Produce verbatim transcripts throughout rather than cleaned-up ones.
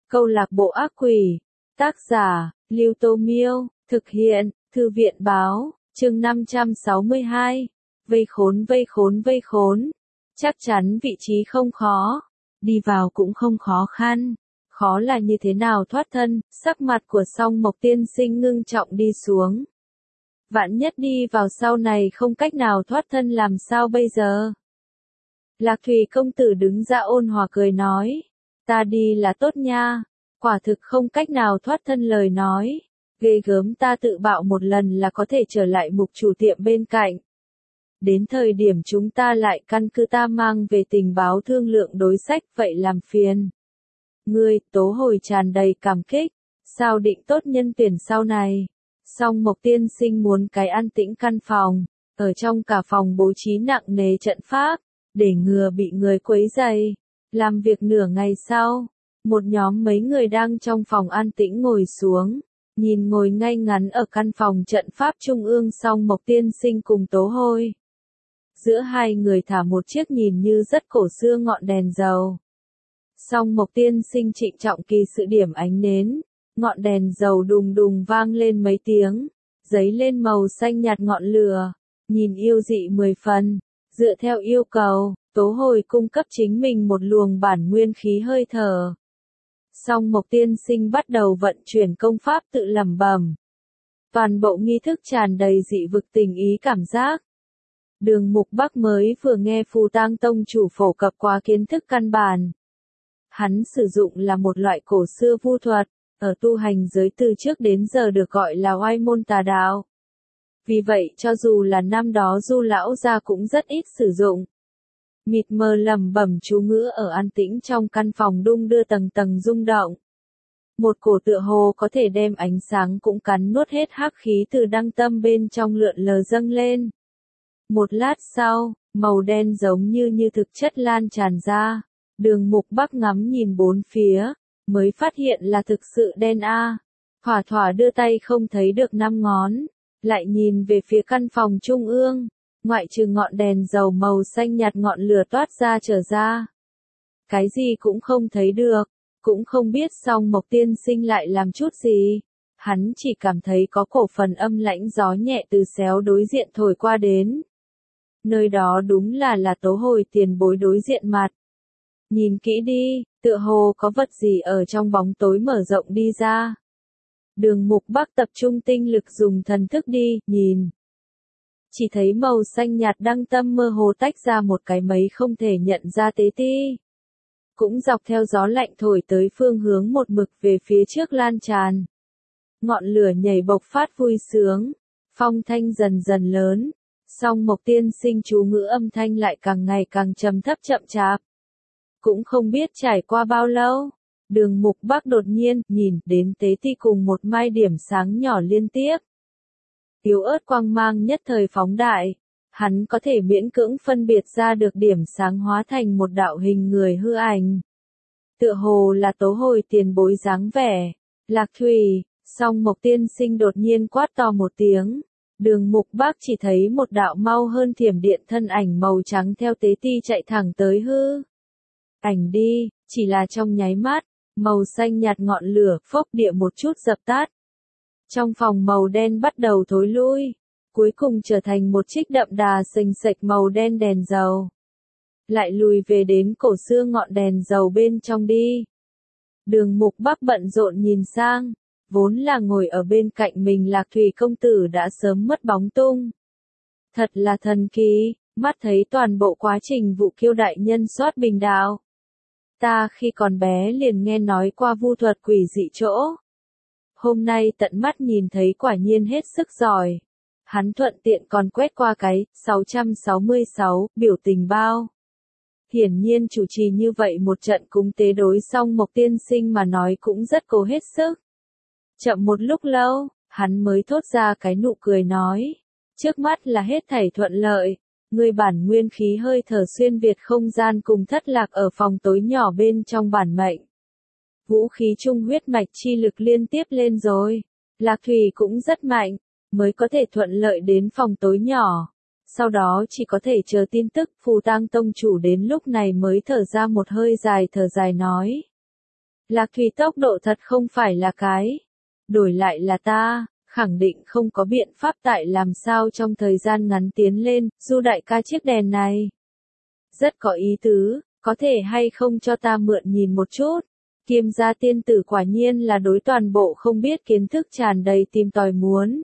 Câu lạc bộ ác quỷ. Tác giả, Lưu Tô Miêu. Thực hiện, Thư viện Báo. Chương năm trăm sáu mươi hai. Vây khốn vây khốn vây khốn. Chắc chắn vị trí không khó. Đi vào cũng không khó khăn. Khó là như thế nào thoát thân. Sắc mặt của Song Mộc tiên sinh ngưng trọng đi xuống. Vạn nhất đi vào sau này không cách nào thoát thân làm sao bây giờ? Lạc Thủy công tử đứng ra ôn hòa cười nói. Ta đi là tốt nha. Quả thực không cách nào thoát thân lời nói. Ghê gớm, ta tự bạo một lần là có thể trở lại mục chủ tiệm bên cạnh. Đến thời điểm chúng ta lại căn cứ ta mang về tình báo thương lượng đối sách, vậy làm phiền. Ngươi, Tố Hồi tràn đầy cảm kích. Sao định tốt nhân tuyển sau này? Song Mộc tiên sinh muốn cái an tĩnh căn phòng. Ở trong cả phòng bố trí nặng nề trận pháp. Để ngừa bị người quấy rầy. Làm việc nửa ngày sau. Một nhóm mấy người đang trong phòng an tĩnh ngồi xuống. Nhìn ngồi ngay ngắn ở căn phòng trận pháp trung ương Song Mộc tiên sinh cùng Tố Hôi. Giữa hai người thả một chiếc nhìn như rất cổ xưa ngọn đèn dầu. Song Mộc tiên sinh trịnh trọng kỳ sự điểm ánh nến. Ngọn đèn dầu đùng đùng vang lên mấy tiếng. Giấy lên màu xanh nhạt ngọn lửa. Nhìn yêu dị mười phần. Dựa theo yêu cầu, Tố Hồi cung cấp chính mình một luồng bản nguyên khí hơi thở. Song Mộc tiên sinh bắt đầu vận chuyển công pháp tự lẩm bẩm. Toàn bộ nghi thức tràn đầy dị vực tình ý cảm giác. Đường Mục Bắc mới vừa nghe Phù Tang tông chủ phổ cập qua kiến thức căn bản. Hắn sử dụng là một loại cổ xưa vu thuật, ở tu hành giới từ trước đến giờ được gọi là oai môn tà đạo. Vì vậy cho dù là năm đó Du lão gia cũng rất ít sử dụng. Mịt mờ lẩm bẩm chú ngữ ở an tĩnh trong căn phòng đung đưa tầng tầng rung động. Một cổ tựa hồ có thể đem ánh sáng cũng cắn nuốt hết hắc khí từ đăng tâm bên trong lượn lờ dâng lên. Một lát sau, màu đen giống như như thực chất lan tràn ra. Đường Mục Bắc ngắm nhìn bốn phía, mới phát hiện là thực sự đen a. Thỏa thỏa đưa tay không thấy được năm ngón. Lại nhìn về phía căn phòng trung ương, ngoại trừ ngọn đèn dầu màu xanh nhạt ngọn lửa toát ra trở ra. Cái gì cũng không thấy được, cũng không biết Song Mộc tiên sinh lại làm chút gì. Hắn chỉ cảm thấy có cổ phần âm lãnh gió nhẹ từ xéo đối diện thổi qua đến. Nơi đó đúng là là Tố Hồi tiền bối đối diện mặt. Nhìn kỹ đi, tựa hồ có vật gì ở trong bóng tối mở rộng đi ra. Đường Mục Bắc tập trung tinh lực dùng thần thức đi, nhìn. Chỉ thấy màu xanh nhạt đăng tâm mơ hồ tách ra một cái mấy không thể nhận ra tế ti. Cũng dọc theo gió lạnh thổi tới phương hướng một mực về phía trước lan tràn. Ngọn lửa nhảy bộc phát vui sướng. Phong thanh dần dần lớn. Song Mộc tiên sinh chú ngữ âm thanh lại càng ngày càng trầm thấp chậm chạp. Cũng không biết trải qua bao lâu. Đường Mục Bắc đột nhiên, nhìn, đến tế ti cùng một mai điểm sáng nhỏ liên tiếp. Yếu ớt quang mang nhất thời phóng đại. Hắn có thể miễn cưỡng phân biệt ra được điểm sáng hóa thành một đạo hình người hư ảnh. Tựa hồ là Tố Hồi tiền bối dáng vẻ. Lạc Thủy, Song Mộc tiên sinh đột nhiên quát to một tiếng. Đường Mục Bắc chỉ thấy một đạo mau hơn thiểm điện thân ảnh màu trắng theo tế ti chạy thẳng tới hư ảnh đi, chỉ là trong nháy mắt. Màu xanh nhạt ngọn lửa phốc địa một chút dập tắt. Trong phòng màu đen bắt đầu thối lui. Cuối cùng trở thành một chiếc đậm đà sình sạch màu đen đèn dầu. Lại lùi về đến cổ xưa ngọn đèn dầu bên trong đi. Đường Mục Bắc bận rộn nhìn sang. Vốn là ngồi ở bên cạnh mình Lạc Thủy công tử đã sớm mất bóng tung. Thật là thần kỳ, mắt thấy toàn bộ quá trình Vũ Kiêu đại nhân soát bình đạo. Ta khi còn bé liền nghe nói qua vu thuật quỷ dị chỗ. Hôm nay tận mắt nhìn thấy quả nhiên hết sức giỏi. Hắn thuận tiện còn quét qua cái sáu trăm sáu mươi sáu biểu tình bao. Hiển nhiên chủ trì như vậy một trận cúng tế đối Song Mộc tiên sinh mà nói cũng rất cố hết sức. Chậm một lúc lâu, hắn mới thốt ra cái nụ cười nói. Trước mắt là hết thảy thuận lợi. Người bản nguyên khí hơi thở xuyên việt không gian cùng thất lạc ở phòng tối nhỏ bên trong bản mệnh. Vũ khí trung huyết mạch chi lực liên tiếp lên rồi. Lạc Thủy cũng rất mạnh, mới có thể thuận lợi đến phòng tối nhỏ. Sau đó chỉ có thể chờ tin tức Phù Tang tông chủ đến lúc này mới thở ra một hơi dài thở dài nói. Lạc Thủy tốc độ thật không phải là cái. Đổi lại là ta, khẳng định không có biện pháp tại làm sao trong thời gian ngắn tiến lên, Du đại ca chiếc đèn này. Rất có ý tứ, có thể hay không cho ta mượn nhìn một chút. Kiêm gia tiên tử quả nhiên là đối toàn bộ không biết kiến thức tràn đầy tìm tòi muốn.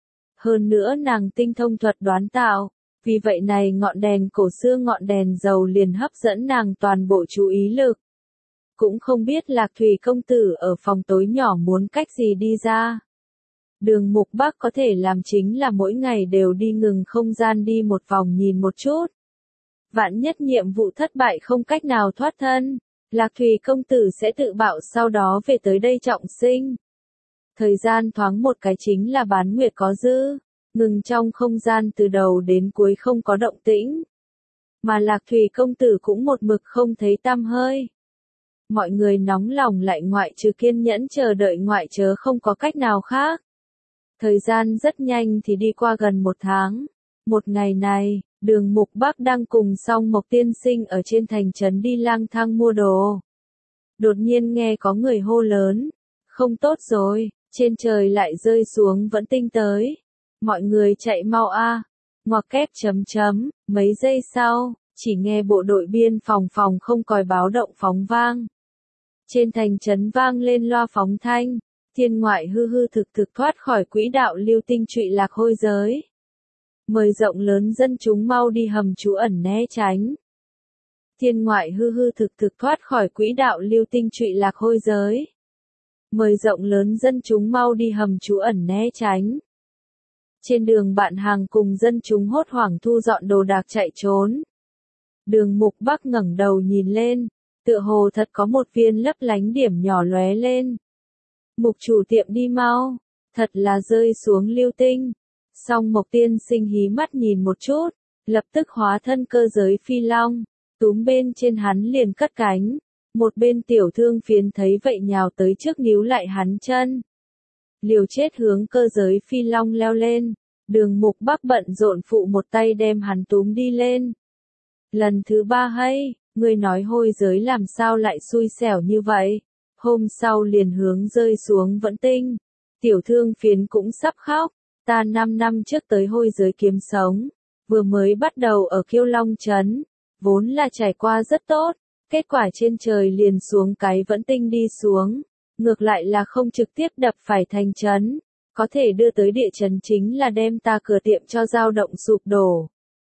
Hơn nữa nàng tinh thông thuật đoán tạo, vì vậy này ngọn đèn cổ xưa ngọn đèn dầu liền hấp dẫn nàng toàn bộ chú ý lực. Cũng không biết Lạc Thủy công tử ở phòng tối nhỏ muốn cách gì đi ra. Đường Mục Bắc có thể làm chính là mỗi ngày đều đi ngừng không gian đi một vòng nhìn một chút. Vạn nhất nhiệm vụ thất bại không cách nào thoát thân, Lạc Thủy công tử sẽ tự bạo sau đó về tới đây trọng sinh. Thời gian thoáng một cái chính là bán nguyệt có dư, ngừng trong không gian từ đầu đến cuối không có động tĩnh. Mà Lạc Thủy công tử cũng một mực không thấy tăm hơi. Mọi người nóng lòng lại ngoại trừ kiên nhẫn chờ đợi ngoại chớ không có cách nào khác. Thời gian rất nhanh thì đi qua gần một tháng. Một ngày này, Đường Mục Bắc đang cùng Song Mộc tiên sinh ở trên thành trấn đi lang thang mua đồ. Đột nhiên nghe có người hô lớn. Không tốt rồi, trên trời lại rơi xuống vẫn tinh tới. Mọi người chạy mau a. Ngoặc kép chấm chấm, mấy giây sau, chỉ nghe bộ đội biên phòng phòng không còi báo động phóng vang. Trên thành trấn vang lên loa phóng thanh, thiên ngoại hư hư thực thực thoát khỏi quỹ đạo lưu tinh trụy lạc hôi giới. Mời rộng lớn dân chúng mau đi hầm trú ẩn né tránh. Thiên ngoại hư hư thực thực thoát khỏi quỹ đạo lưu tinh trụy lạc hôi giới. Mời rộng lớn dân chúng mau đi hầm trú ẩn né tránh. Trên đường bạn hàng cùng dân chúng hốt hoảng thu dọn đồ đạc chạy trốn. Đường Mục Bắc ngẩng đầu nhìn lên, tựa hồ thật có một viên lấp lánh điểm nhỏ lóe lên. Mục chủ tiệm đi mau, thật là rơi xuống lưu tinh. Song Mộc tiên sinh hí mắt nhìn một chút, lập tức hóa thân cơ giới phi long, túm bên trên hắn liền cất cánh. Một bên tiểu thương phiến thấy vậy nhào tới trước níu lại hắn chân. Liều chết hướng cơ giới phi long leo lên, Đường Mục Bắc bận rộn phụ một tay đem hắn túm đi lên. Lần thứ ba hay, người nói hôi giới làm sao lại xui xẻo như vậy. Hôm sau liền hướng rơi xuống vẫn tinh. Tiểu thương phiến cũng sắp khóc. Ta năm năm trước tới hôi giới kiếm sống. Vừa mới bắt đầu ở Kiêu Long Trấn. Vốn là trải qua rất tốt. Kết quả trên trời liền xuống cái vẫn tinh đi xuống. Ngược lại là không trực tiếp đập phải thành trấn. Có thể đưa tới địa chấn chính là đem ta cửa tiệm cho dao động sụp đổ.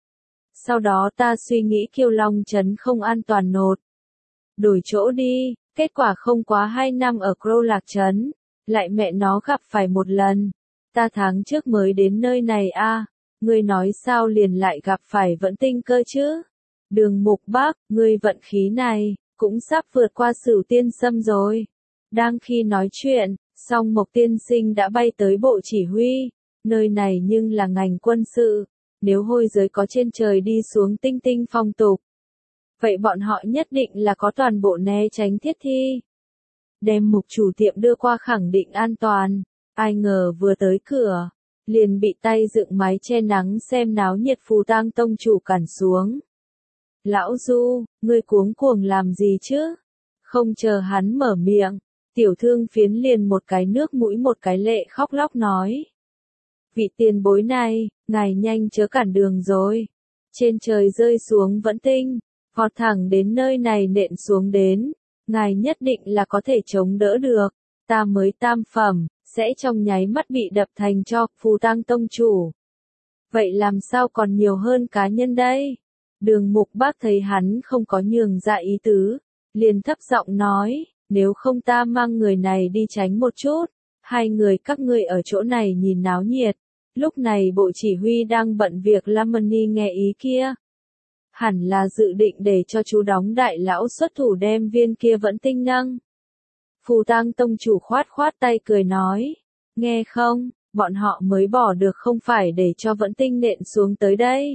Sau đó ta suy nghĩ Kiêu Long Trấn không an toàn nột. Đổi chỗ đi, kết quả không quá hai năm ở Crow Lạc Trấn. Lại mẹ nó gặp phải một lần. Ta tháng trước mới đến nơi này a, à, ngươi nói sao liền lại gặp phải vẫn tinh cơ chứ? Đường Mục Bắc, ngươi vận khí này, cũng sắp vượt qua Sửu Tiên Sâm rồi. Đang khi nói chuyện, Song Mộc tiên sinh đã bay tới bộ chỉ huy, nơi này nhưng là ngành quân sự, nếu hôi giới có trên trời đi xuống tinh tinh phong tục. Vậy bọn họ nhất định là có toàn bộ né tránh thiết thi. Đem mục chủ tiệm đưa qua khẳng định an toàn. Ai ngờ vừa tới cửa, liền bị tay dựng mái che nắng xem náo nhiệt Phù Tang tông chủ cản xuống. Lão Du, ngươi cuống cuồng làm gì chứ? Không chờ hắn mở miệng, tiểu thương phiến liền một cái nước mũi một cái lệ khóc lóc nói. Vị tiền bối này, ngài nhanh chớ cản đường rồi. Trên trời rơi xuống vẫn tinh, vọt thẳng đến nơi này nện xuống đến. Ngài nhất định là có thể chống đỡ được. Ta mới tam phẩm, sẽ trong nháy mắt bị đập thành cho Phù Tang tông chủ. Vậy làm sao còn nhiều hơn cá nhân đây? Đường Mục Bắc thấy hắn không có nhường dạ ý tứ, liền thấp giọng nói, nếu không ta mang người này đi tránh một chút, hai người các ngươi ở chỗ này nhìn náo nhiệt. Lúc này bộ chỉ huy đang bận việc Lamani nghe ý kia. Hẳn là dự định để cho chú đóng đại lão xuất thủ đem viên kia vẫn tinh nâng. Phù Tang tông chủ khoát khoát tay cười nói, nghe không, bọn họ mới bỏ được không phải để cho vẫn tinh nện xuống tới đây.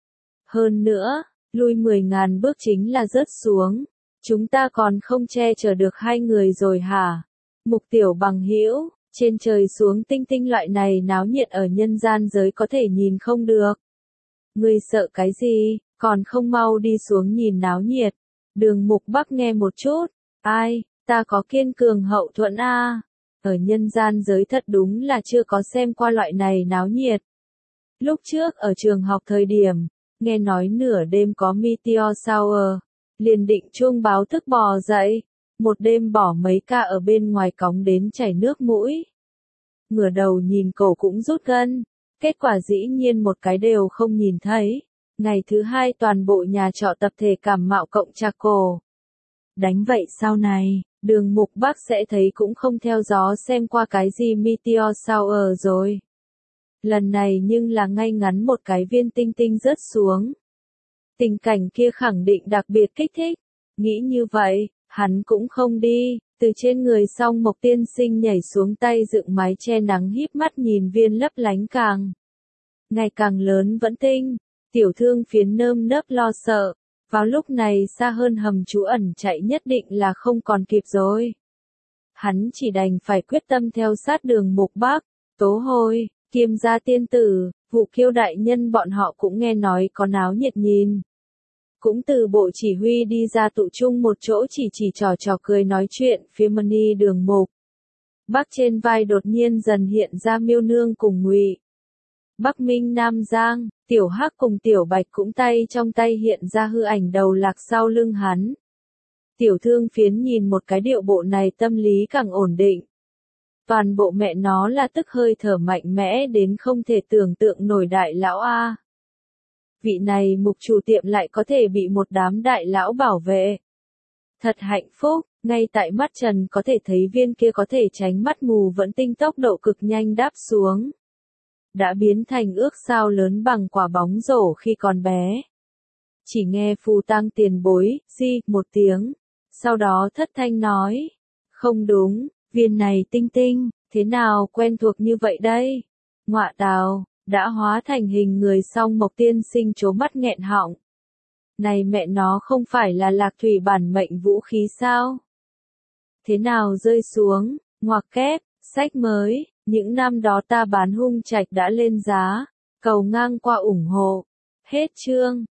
Hơn nữa, lui mười ngàn bước chính là rớt xuống, chúng ta còn không che chở được hai người rồi hả? Mục tiểu bằng hữu, trên trời xuống tinh tinh loại này náo nhiệt ở nhân gian giới có thể nhìn không được. Ngươi sợ cái gì, còn không mau đi xuống nhìn náo nhiệt. Đường Mục Bắc nghe một chút, ai, Ta có kiên cường hậu thuẫn a. Ở nhân gian giới thật đúng là chưa có xem qua loại này náo nhiệt. Lúc trước ở trường học thời điểm, nghe nói nửa đêm có meteor shower, liền định chuông báo thức bò dậy, một đêm bỏ mấy ca ở bên ngoài cóng đến chảy nước mũi. Ngửa đầu nhìn cổ cũng rút gân, kết quả dĩ nhiên một cái đều không nhìn thấy. Ngày thứ hai toàn bộ nhà trọ tập thể cảm mạo cộng trạc cổ. Đánh vậy sau này, Đường Mục Bắc sẽ thấy cũng không theo gió xem qua cái gì meteor shower rồi. Lần này nhưng là ngay ngắn một cái viên tinh tinh rớt xuống. Tình cảnh kia khẳng định đặc biệt kích thích. Nghĩ như vậy, hắn cũng không đi, từ trên người song Mộc tiên sinh nhảy xuống tay dựng mái che nắng híp mắt nhìn viên lấp lánh càng ngày càng lớn vẫn tinh. Tiểu thương phiến nơm nớp lo sợ, vào lúc này xa hơn hầm trú ẩn chạy nhất định là không còn kịp rồi. Hắn chỉ đành phải quyết tâm theo sát Đường Mục Bắc, Tố Hôi, Kiêm Gia tiên tử, Vụ Kiêu đại nhân bọn họ cũng nghe nói có náo nhiệt nhìn. Cũng từ bộ chỉ huy đi ra tụ chung một chỗ chỉ chỉ trò trò cười nói chuyện phía Mani Đường Mục Bắc trên vai đột nhiên dần hiện ra Miêu Nương cùng Ngụy Bắc Minh Nam Giang, Tiểu Hắc cùng Tiểu Bạch cũng tay trong tay hiện ra hư ảnh đầu lạc sau lưng hắn. Tiểu thương phiến nhìn một cái điệu bộ này tâm lý càng ổn định. Toàn bộ mẹ nó là tức hơi thở mạnh mẽ đến không thể tưởng tượng nổi đại lão A. Vị này mục chủ tiệm lại có thể bị một đám đại lão bảo vệ. Thật hạnh phúc, ngay tại mắt Trần có thể thấy viên kia có thể tránh mắt mù vẫn tinh tốc độ cực nhanh đáp xuống. Đã biến thành ước sao lớn bằng quả bóng rổ khi còn bé. Chỉ nghe Phù Tăng tiền bối, di, một tiếng. Sau đó thất thanh nói. Không đúng, viên này tinh tinh, thế nào quen thuộc như vậy đây? Ngọa tào, đã hóa thành hình người song Mộc tiên sinh trố mắt nghẹn họng. Này mẹ nó không phải là lạc thủy bản mệnh vũ khí sao? Thế nào rơi xuống, ngoặc kép, sách mới, những năm đó ta bán hung trạch đã lên giá, cầu ngang qua ủng hộ. Hết chương.